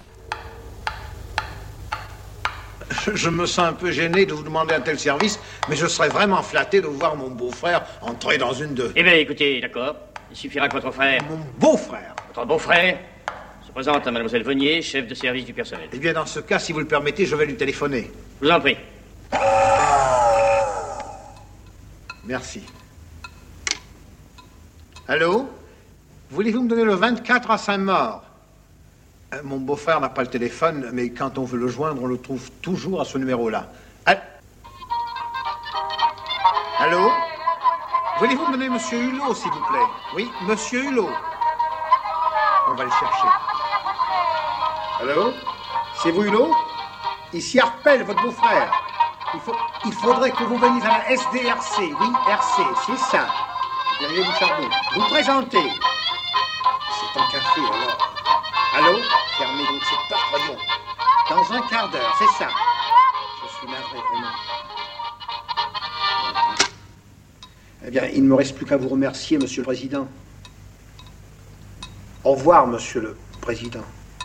Je me sens un peu gêné de vous demander un tel service, mais je serais vraiment flatté de voir mon beau-frère entrer dans une de... Eh bien, écoutez, d'accord. Il suffira que votre frère... Mon beau-frère. Votre beau-frère se présente à mademoiselle Venier, chef de service du personnel. Eh bien, dans ce cas, si vous le permettez, je vais lui téléphoner. Je vous en prie. Merci. Allô? Voulez-vous me donner le 24 à Saint-Maur? Mon beau-frère n'a pas le téléphone, mais quand on veut le joindre, on le trouve toujours à ce numéro-là. Allô? Voulez-vous me donner Monsieur Hulot, s'il vous plaît? Oui, Monsieur Hulot. On va le chercher. Allô? C'est vous, Hulot? Ici Arpel, votre beau-frère. Il faudrait que vous veniez à la SDRC. Oui, RC, c'est ça. Derrière du charbon. Vous présentez. C'est un café, alors. Allô? Fermez donc cette porte, voyons. Dans un quart d'heure, c'est ça. Je suis navré, vraiment. Eh bien, il ne me reste plus qu'à vous remercier, Monsieur le Président. Au revoir, Monsieur le Président.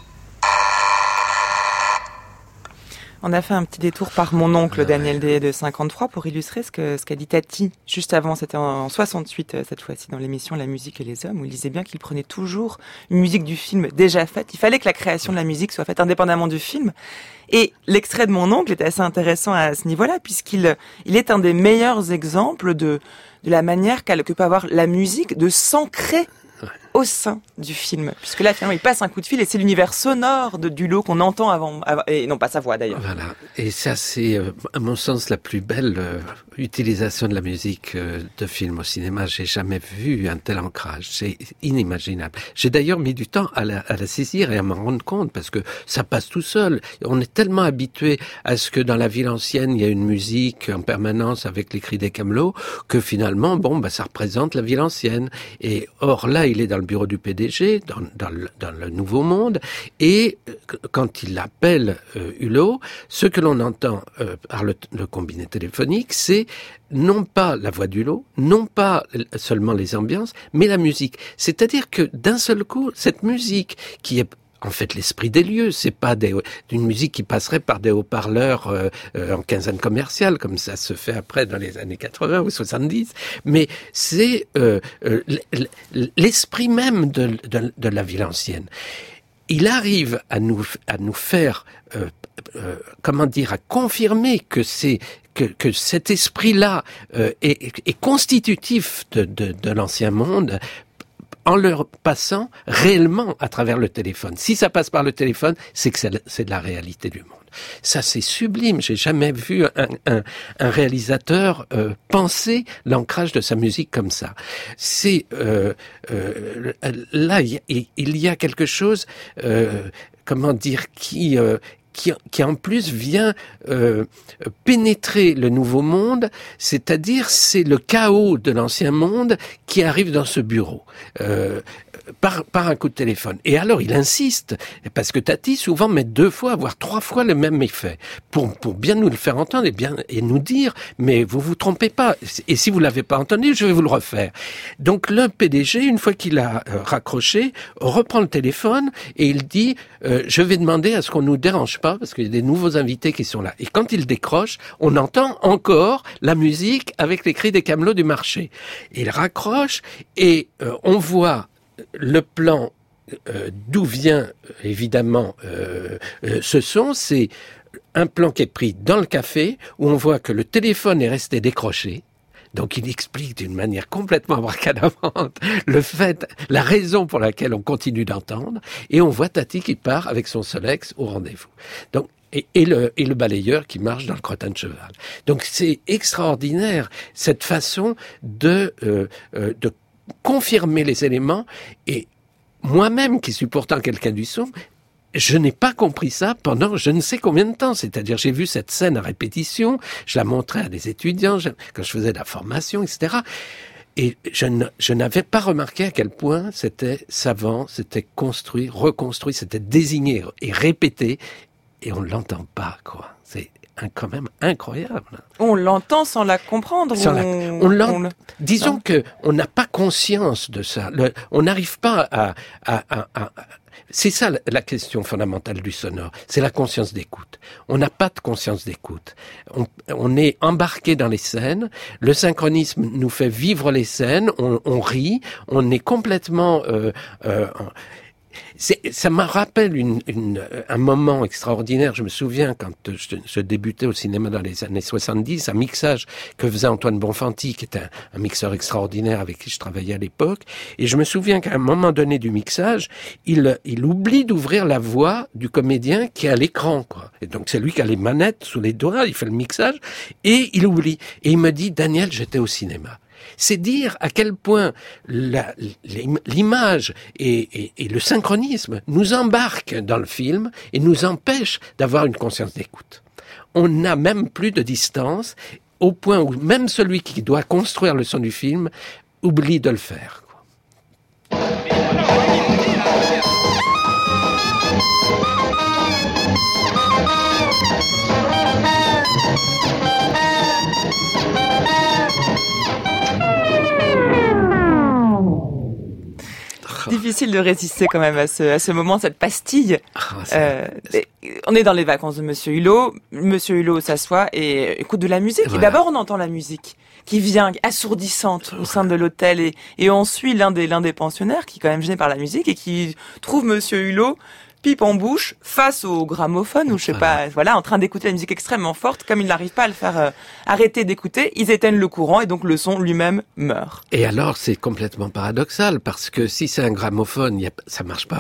On a fait un petit détour par mon oncle Daniel Day de 53 pour illustrer ce qu'a dit Tati juste avant. C'était en 68 cette fois-ci dans l'émission La musique et les hommes, où il disait bien qu'il prenait toujours une musique du film déjà faite. Il fallait que la création de la musique soit faite indépendamment du film. Et l'extrait de mon oncle était assez intéressant à ce niveau-là, puisqu'il est un des meilleurs exemples de la manière que peut avoir la musique de s'ancrer au sein du film, puisque là finalement il passe un coup de fil et c'est l'univers sonore du lot qu'on entend avant, et non pas sa voix d'ailleurs. Voilà, et ça c'est à mon sens la plus belle utilisation de la musique de film au cinéma. J'ai jamais vu un tel ancrage, c'est inimaginable. J'ai d'ailleurs mis du temps à la saisir et à m'en rendre compte, parce que ça passe tout seul. On est tellement habitué à ce que dans la ville ancienne il y a une musique en permanence avec les cris des camelots que finalement ça représente la ville ancienne. Et or là il est dans le le bureau du PDG, dans le Nouveau Monde, et quand il appelle Hulot, ce que l'on entend par le combiné téléphonique, c'est non pas la voix d'Hulot, non pas seulement les ambiances, mais la musique. C'est-à-dire que d'un seul coup, cette musique qui est en fait l'esprit des lieux, c'est pas d'une musique qui passerait par des haut-parleurs en quinzaine commerciale, comme ça se fait après dans les années 80 ou 70, mais c'est l'esprit même de la ville ancienne. Il arrive à nous faire, à confirmer que cet esprit-là est constitutif de l'ancien monde, en leur passant réellement à travers le téléphone. Si ça passe par le téléphone, c'est que c'est de la réalité du monde. Ça, c'est sublime. J'ai jamais vu un réalisateur penser l'ancrage de sa musique comme ça. C'est là, il y a quelque chose, qui en plus vient pénétrer le nouveau monde, c'est-à-dire c'est le chaos de l'ancien monde qui arrive dans ce bureau par un coup de téléphone. Et alors il insiste, parce que Tati souvent met 2 fois, voire 3 fois le même effet, pour bien nous le faire entendre et nous dire, mais vous vous trompez pas, et si vous l'avez pas entendu, je vais vous le refaire. Donc le PDG, une fois qu'il a raccroché, reprend le téléphone et il dit, je vais demander à ce qu'on nous dérange pas, parce qu'il y a des nouveaux invités qui sont là. Et quand il décroche, on entend encore la musique avec les cris des camelots du marché. Il raccroche et on voit le plan d'où vient évidemment ce son. C'est un plan qui est pris dans le café où on voit que le téléphone est resté décroché. Donc il explique d'une manière complètement abracadabrante la raison pour laquelle on continue d'entendre, et on voit Tati qui part avec son Solex au rendez-vous. Donc et le balayeur qui marche dans le crottin de cheval. Donc c'est extraordinaire cette façon de confirmer les éléments, et moi-même qui suis pourtant quelqu'un du son, je n'ai pas compris ça pendant je ne sais combien de temps. C'est-à-dire, j'ai vu cette scène à répétition, je la montrais à des étudiants quand je faisais de la formation, etc. Et je n'avais pas remarqué à quel point c'était savant, c'était construit, reconstruit, c'était désigné et répété, et on ne l'entend pas, quoi. C'est quand même incroyable. On l'entend sans la comprendre. Disons que on n'a pas conscience de ça. On n'arrive pas à c'est ça la question fondamentale du sonore. C'est la conscience d'écoute. On n'a pas de conscience d'écoute. On est embarqué dans les scènes. Le synchronisme nous fait vivre les scènes. On rit. On est complètement ça me rappelle un moment extraordinaire. Je me souviens quand je débutais au cinéma dans les années 70, un mixage que faisait Antoine Bonfanti, qui était un mixeur extraordinaire avec qui je travaillais à l'époque. Et je me souviens qu'à un moment donné du mixage, il oublie d'ouvrir la voix du comédien qui est à l'écran, quoi. Et donc c'est lui qui a les manettes sous les doigts, il fait le mixage, et il oublie. Et il me dit, Daniel, j'étais au cinéma. C'est dire à quel point l'image et le synchronisme nous embarquent dans le film et nous empêchent d'avoir une conscience d'écoute. On n'a même plus de distance, au point où même celui qui doit construire le son du film oublie de le faire, quoi. Difficile de résister quand même à ce moment, cette pastille. On est dans les vacances de Monsieur Hulot. Monsieur Hulot s'assoit et écoute de la musique. Voilà. Et d'abord, on entend la musique qui vient assourdissante au sein de l'hôtel, et on suit l'un des pensionnaires qui est quand même gêné par la musique et qui trouve Monsieur Hulot pipe en bouche face au gramophone, ou je sais pas, voilà, en train d'écouter la musique extrêmement forte. Comme il n'arrive pas à le faire arrêter d'écouter, ils éteignent le courant et donc le son lui-même meurt. Et alors, c'est complètement paradoxal, parce que si c'est un gramophone, ça marche pas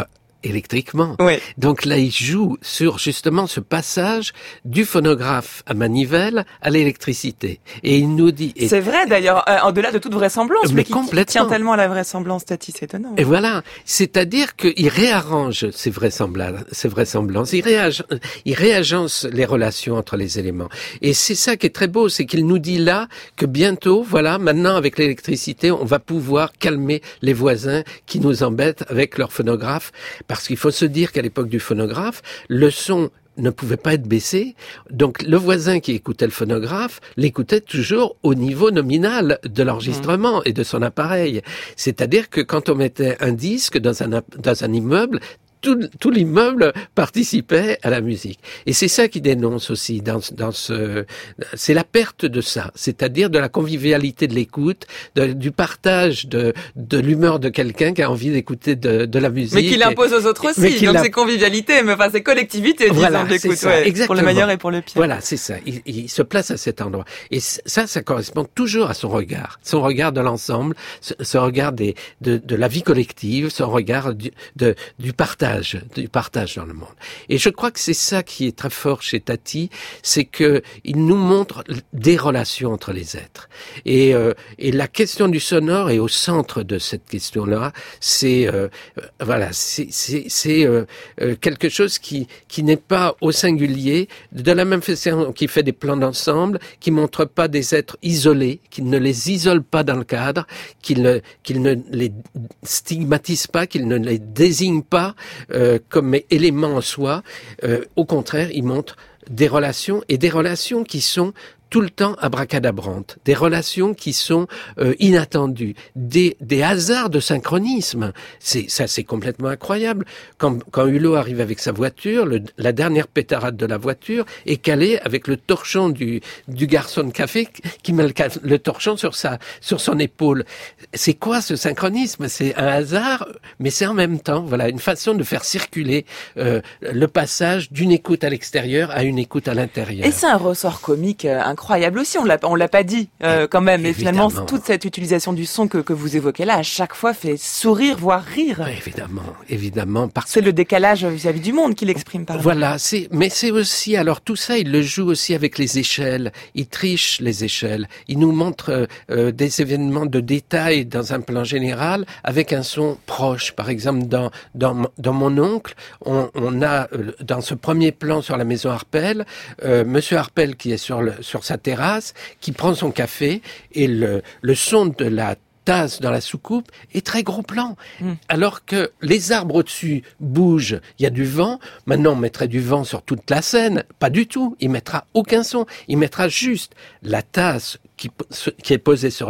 électriquement. Oui. Donc là, il joue sur justement ce passage du phonographe à manivelle à l'électricité. Et il nous dit... C'est vrai d'ailleurs, en-delà de toute vraisemblance, mais qui complètement. tient tellement à la vraisemblance, Tati, c'est étonnant. Et voilà, c'est-à-dire qu'il réarrange ces vraisemblances, il réagence les relations entre les éléments. Et c'est ça qui est très beau, c'est qu'il nous dit là que bientôt, voilà, maintenant avec l'électricité, on va pouvoir calmer les voisins qui nous embêtent avec leur phonographe, parce qu'il faut se dire qu'à l'époque du phonographe, le son ne pouvait pas être baissé, donc le voisin qui écoutait le phonographe l'écoutait toujours au niveau nominal de l'enregistrement et de son appareil. C'est-à-dire que quand on mettait un disque dans un immeuble, tout l'immeuble participait à la musique. Et c'est ça qui dénonce aussi c'est la perte de ça, c'est-à-dire de la convivialité de l'écoute, du partage de l'humeur de quelqu'un qui a envie d'écouter de la musique. Mais qui l'impose aux autres aussi, donc c'est convivialité, mais enfin c'est collectivité, voilà, disons, d'écoute, ouais, pour le meilleur et pour le pire. Voilà, c'est ça. Il se place à cet endroit. Et ça correspond toujours à son regard de l'ensemble, ce regard de la vie collective, son regard du partage dans le monde. Et je crois que c'est ça qui est très fort chez Tati, c'est que il nous montre des relations entre les êtres. Et la question du sonore est au centre de cette question-là. C'est quelque chose qui n'est pas au singulier, de la même façon qui fait des plans d'ensemble, qui montre pas des êtres isolés, qui ne les isole pas dans le cadre, qui ne les stigmatise pas, qu'il ne les désigne pas comme élément en soi. Au contraire, il montre des relations qui sont tout le temps abracadabrantes, des relations qui sont inattendues, des hasards de synchronisme. C'est complètement incroyable. Quand Hulot arrive avec sa voiture, la dernière pétarade de la voiture est calée avec le torchon du garçon de café qui met le torchon sur son épaule. C'est quoi ce synchronisme? C'est un hasard, mais c'est en même temps, voilà, une façon de faire circuler le passage d'une écoute à l'extérieur à une écoute à l'intérieur. Et c'est un ressort comique incroyable aussi, on l'a pas dit quand même, mais finalement toute cette utilisation du son que vous évoquez là, à chaque fois fait sourire, voire rire. Évidemment. C'est le décalage vis-à-vis du monde qu'il exprime par là. Voilà, mais c'est aussi, alors tout ça, il le joue aussi avec les échelles, il triche les échelles, il nous montre des événements de détail dans un plan général avec un son proche. Par exemple, dans Mon oncle, on a dans ce premier plan sur la maison Harpel, Monsieur Harpel qui est sur sa terrasse, qui prend son café et le son de la tasse dans la soucoupe est très gros plan. Alors que les arbres au-dessus bougent, il y a du vent. Maintenant, on mettrait du vent sur toute la scène. Pas du tout. Il mettra aucun son. Il mettra juste la tasse qui est posée sur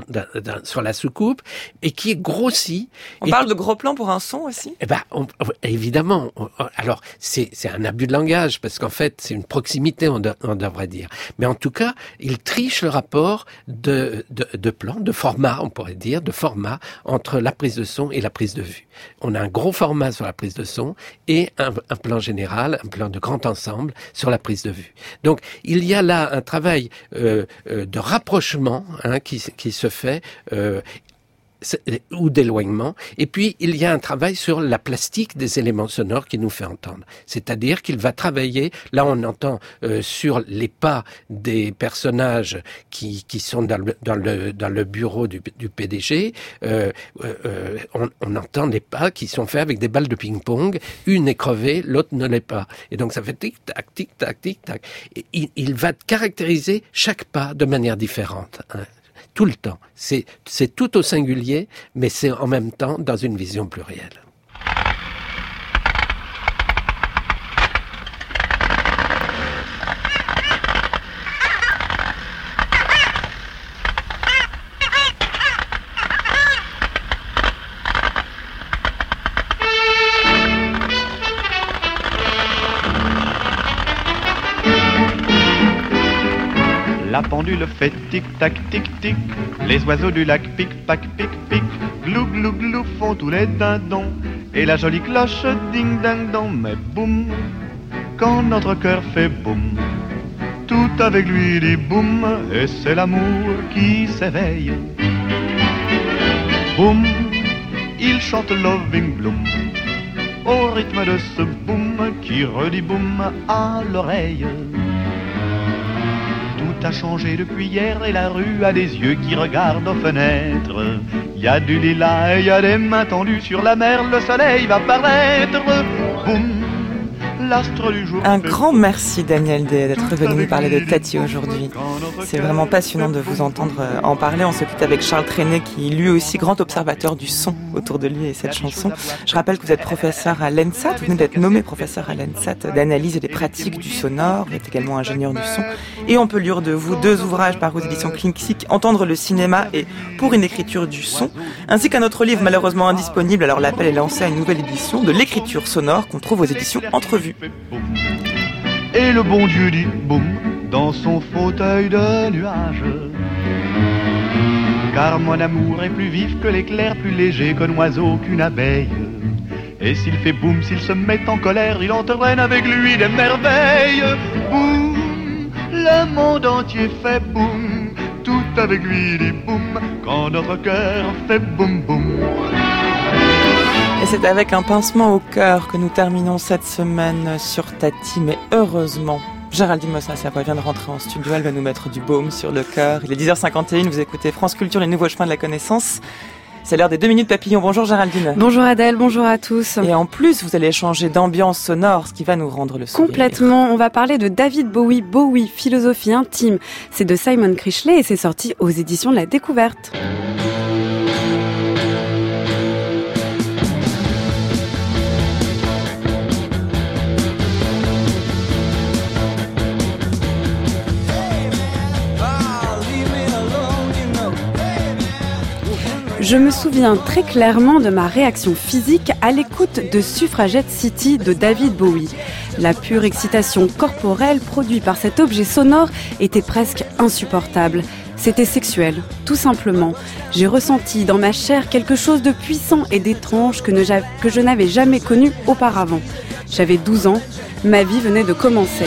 la soucoupe et qui est grossie. On parle de gros plan pour un son aussi? Évidemment. Alors, c'est un abus de langage parce qu'en fait, c'est une proximité, on devrait dire. Mais en tout cas, il triche le rapport de plan, de format, on pourrait dire, de format entre la prise de son et la prise de vue. On a un gros format sur la prise de son et un plan général, un plan de grand ensemble sur la prise de vue. Donc, il y a là un travail de rapprochement qui se fait ou d'éloignement. Et puis, il y a un travail sur la plastique des éléments sonores qu'il nous fait entendre. C'est-à-dire qu'il va travailler, là on entend sur les pas des personnages qui sont dans le bureau du PDG, on entend des pas qui sont faits avec des balles de ping-pong, une est crevée, l'autre ne l'est pas. Et donc ça fait tic-tac, tic-tac, tic-tac. Et il va caractériser chaque pas de manière différente. Tout le temps. C'est tout au singulier, mais c'est en même temps dans une vision plurielle. La pendule fait tic-tac, tic-tic. Les oiseaux du lac pic-pac, pic-pic. Glou, glou, glou font tous les dindons. Et la jolie cloche ding-ding-dong. Mais boum, quand notre cœur fait boum, tout avec lui dit boum. Et c'est l'amour qui s'éveille. Boum, il chante Loving Bloom. au rythme de ce boum qui redit boum à l'oreille. Tout a changé depuis hier et la rue a des yeux qui regardent aux fenêtres. Y a du lilas et y a des mains tendues sur la mer, le soleil va paraître. Boum, l'astre du jour. Un grand merci Daniel Day d'être venu nous parler de Tati aujourd'hui. C'est vraiment passionnant de vous entendre en parler. On se quitte avec Charles Trenet qui lui aussi grand observateur du son autour de lui et cette chanson. Je rappelle que vous êtes professeur à l'ENSAT, vous venez d'être nommé professeur à l'ENSAT d'analyse et des pratiques du sonore, vous êtes également ingénieur du son. Et on peut lire de vous 2 ouvrages par aux éditions Klinkzik, Entendre le cinéma et Pour une écriture du son, ainsi qu'un autre livre malheureusement indisponible, alors l'appel est lancé à une nouvelle édition, de l'écriture sonore qu'on trouve aux éditions Entrevue. Et le bon Dieu dit boum dans son fauteuil de nuage. Car mon amour est plus vif que l'éclair, plus léger qu'un oiseau, qu'une abeille. Et s'il fait boum, s'il se met en colère, il entraîne avec lui des merveilles. Boum, le monde entier fait boum, tout avec lui dit boum, quand notre cœur fait boum boum. Et c'est avec un pincement au cœur que nous terminons cette semaine sur Tati, mais heureusement, Géraldine Mossin-Savoie vient de rentrer en studio, elle va nous mettre du baume sur le cœur. Il est 10h51, vous écoutez France Culture, les nouveaux chemins de la connaissance. C'est l'heure des 2 minutes papillons. Bonjour Géraldine. Bonjour Adèle, bonjour à tous. Et en plus, vous allez changer d'ambiance sonore, ce qui va nous rendre le sourire. Complètement, on va parler de David Bowie, Bowie, philosophie intime. C'est de Simon Critchley et c'est sorti aux éditions de la Découverte. Je me souviens très clairement de ma réaction physique à l'écoute de Suffragette City de David Bowie. La pure excitation corporelle produite par cet objet sonore était presque insupportable. C'était sexuel, tout simplement. J'ai ressenti dans ma chair quelque chose de puissant et d'étrange que je n'avais jamais connu auparavant. J'avais 12 ans, ma vie venait de commencer.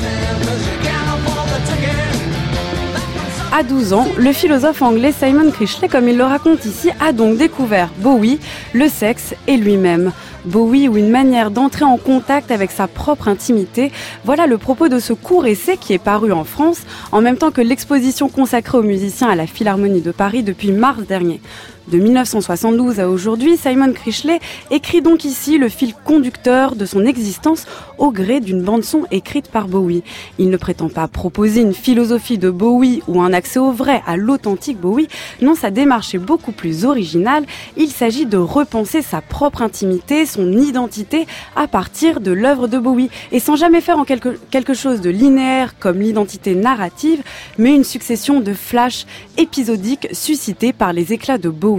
À 12 ans, le philosophe anglais Simon Critchley, comme il le raconte ici, a donc découvert Bowie, le sexe et lui-même. Bowie ou une manière d'entrer en contact avec sa propre intimité, voilà le propos de ce court essai qui est paru en France, en même temps que l'exposition consacrée aux musiciens à la Philharmonie de Paris depuis mars dernier. De 1972 à aujourd'hui, Simon Critchley écrit donc ici le fil conducteur de son existence au gré d'une bande-son écrite par Bowie. Il ne prétend pas proposer une philosophie de Bowie ou un accès au vrai, à l'authentique Bowie. Non, sa démarche est beaucoup plus originale. Il s'agit de repenser sa propre intimité, son identité à partir de l'œuvre de Bowie. Et sans jamais faire en quelque chose de linéaire comme l'identité narrative, mais une succession de flashs épisodiques suscités par les éclats de Bowie.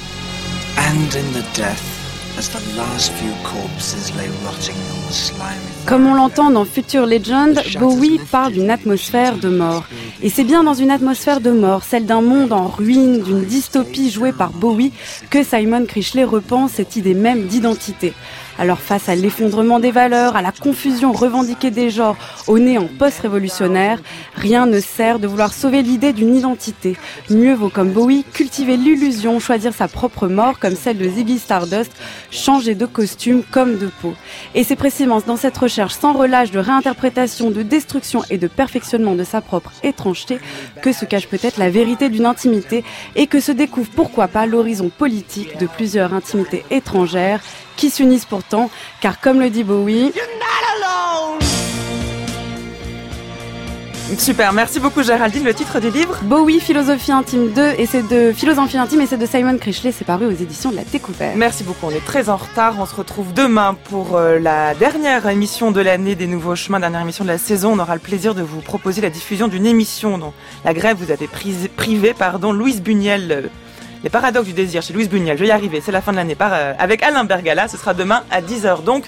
Comme on l'entend dans Future Legend, Bowie parle d'une atmosphère de mort. Et c'est bien dans une atmosphère de mort, celle d'un monde en ruine, d'une dystopie jouée par Bowie, que Simon Critchley repense cette idée même d'identité. Alors face à l'effondrement des valeurs, à la confusion revendiquée des genres, au néant post-révolutionnaire, rien ne sert de vouloir sauver l'idée d'une identité. Mieux vaut comme Bowie cultiver l'illusion, choisir sa propre mort comme celle de Ziggy Stardust, changer de costume comme de peau. Et c'est précisément dans cette recherche sans relâche de réinterprétation, de destruction et de perfectionnement de sa propre étrangeté que se cache peut-être la vérité d'une intimité et que se découvre pourquoi pas l'horizon politique de plusieurs intimités étrangères qui s'unissent pourtant, car comme le dit Bowie... Super, merci beaucoup Géraldine. Le titre du livre ? Bowie, Philosophie intime 2, et c'est de Philosophie intime, et c'est de Simon Critchley, c'est paru aux éditions de la Découverte. Merci beaucoup, on est très en retard. On se retrouve demain pour la dernière émission de l'année des Nouveaux Chemins, dernière émission de la saison. On aura le plaisir de vous proposer la diffusion d'une émission dont la grève vous avait privé, Louise Buñuel. Les paradoxes du désir chez Louise Buñuel, je vais y arriver, c'est la fin de l'année, avec Alain Bergala, ce sera demain à 10h donc.